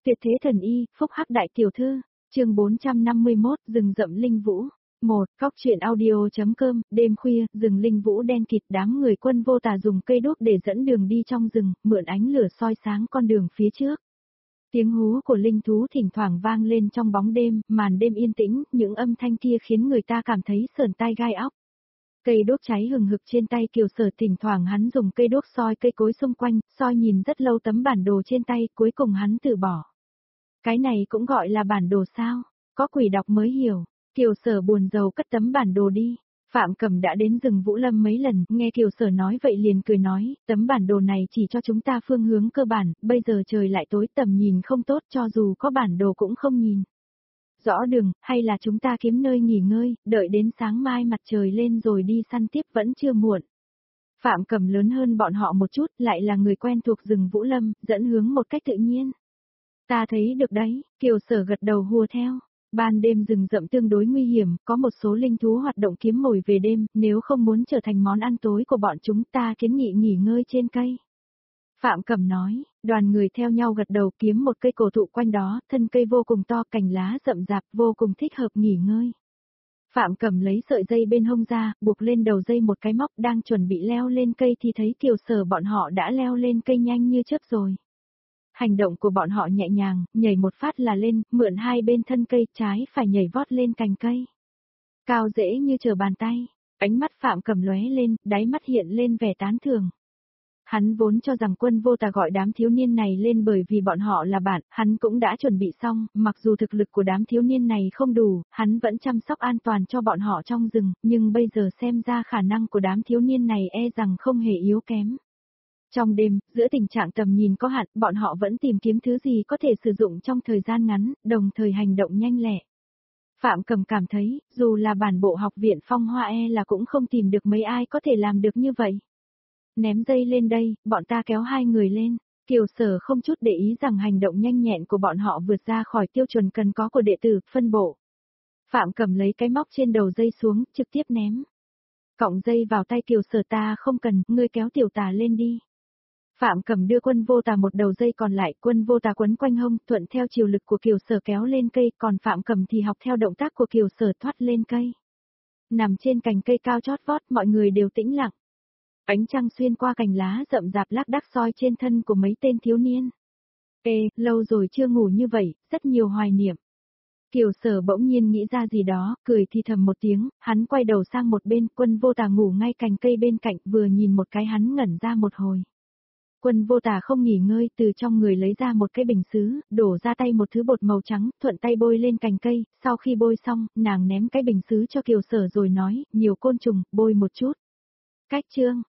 Tuyệt thế thần y, phúc hắc đại tiểu thư, chương 451, rừng rậm linh vũ. Cóc truyện audio.com, đêm khuya, rừng linh vũ đen kịt, đám người Quân Vô Tà dùng cây đuốc để dẫn đường đi trong rừng, mượn ánh lửa soi sáng con đường phía trước. Tiếng hú của linh thú thỉnh thoảng vang lên trong bóng đêm, màn đêm yên tĩnh, những âm thanh kia khiến người ta cảm thấy sởn tai gai óc. Cây đuốc cháy hừng hực trên tay Kiều Sở, thỉnh thoảng hắn dùng cây đuốc soi cây cối xung quanh, soi nhìn rất lâu tấm bản đồ trên tay, cuối cùng hắn từ bỏ. Cái này cũng gọi là bản đồ sao? Có quỷ đọc mới hiểu. Kiều Sở buồn rầu cất tấm bản đồ đi. Phạm Cầm đã đến rừng Vũ Lâm mấy lần, nghe Kiều Sở nói vậy liền cười nói, tấm bản đồ này chỉ cho chúng ta phương hướng cơ bản, bây giờ trời lại tối tầm nhìn không tốt, cho dù có bản đồ cũng không nhìn rõ đường, hay là chúng ta kiếm nơi nghỉ ngơi, đợi đến sáng mai mặt trời lên rồi đi săn tiếp vẫn chưa muộn. Phạm Cầm lớn hơn bọn họ một chút, lại là người quen thuộc rừng Vũ Lâm, dẫn hướng một cách tự nhiên. Ta thấy được đấy, Kiều Sở gật đầu hùa theo. Ban đêm rừng rậm tương đối nguy hiểm, có một số linh thú hoạt động kiếm mồi về đêm, nếu không muốn trở thành món ăn tối của bọn chúng ta kiến nghị nghỉ ngơi trên cây. Phạm Cầm nói, đoàn người theo nhau gật đầu kiếm một cây cổ thụ quanh đó, thân cây vô cùng to, cành lá rậm rạp, vô cùng thích hợp nghỉ ngơi. Phạm Cầm lấy sợi dây bên hông ra, buộc lên đầu dây một cái móc, đang chuẩn bị leo lên cây thì thấy Kiều Sở bọn họ đã leo lên cây nhanh như chớp rồi. Hành động của bọn họ nhẹ nhàng, nhảy một phát là lên, mượn hai bên thân cây, trái phải nhảy vót lên cành cây. Cao dễ như trở bàn tay, ánh mắt Phạm Cầm lóe lên, đáy mắt hiện lên vẻ tán thưởng. Hắn vốn cho rằng Quân Vô Tà gọi đám thiếu niên này lên bởi vì bọn họ là bạn, hắn cũng đã chuẩn bị xong, mặc dù thực lực của đám thiếu niên này không đủ, hắn vẫn chăm sóc an toàn cho bọn họ trong rừng, nhưng bây giờ xem ra khả năng của đám thiếu niên này e rằng không hề yếu kém. Trong đêm, giữa tình trạng tầm nhìn có hạn, bọn họ vẫn tìm kiếm thứ gì có thể sử dụng trong thời gian ngắn, đồng thời hành động nhanh lẹ. Phạm Cầm cảm thấy, dù là bản bộ học viện Phong Hoa e là cũng không tìm được mấy ai có thể làm được như vậy. Ném dây lên đây, bọn ta kéo hai người lên. Kiều Sở không chút để ý rằng hành động nhanh nhẹn của bọn họ vượt ra khỏi tiêu chuẩn cần có của đệ tử, phân bộ. Phạm Cầm lấy cái móc trên đầu dây xuống, trực tiếp ném. Cọng dây vào tay Kiều Sở, ta không cần, ngươi kéo Tiểu Tà lên đi. Phạm Cầm đưa Quân Vô Tà một đầu dây còn lại, Quân Vô Tà quấn quanh hông, thuận theo chiều lực của Kiều Sở kéo lên cây, còn Phạm Cầm thì học theo động tác của Kiều Sở thoát lên cây. Nằm trên cành cây cao chót vót, mọi người đều tĩnh lặng. Ánh trăng xuyên qua cành lá rậm rạp lác đác soi trên thân của mấy tên thiếu niên. Lâu rồi chưa ngủ như vậy, rất nhiều hoài niệm. Kiều Sở bỗng nhiên nghĩ ra gì đó, cười thì thầm một tiếng, hắn quay đầu sang một bên, Quân Vô Tà ngủ ngay cành cây bên cạnh, vừa nhìn một cái hắn ngẩn ra một hồi. Quân Vô Tà không nghỉ ngơi, từ trong người lấy ra một cái bình sứ, đổ ra tay một thứ bột màu trắng, thuận tay bôi lên cành cây, sau khi bôi xong, nàng ném cái bình sứ cho Kiều Sở rồi nói, nhiều côn trùng, bôi một chút. Cách chương,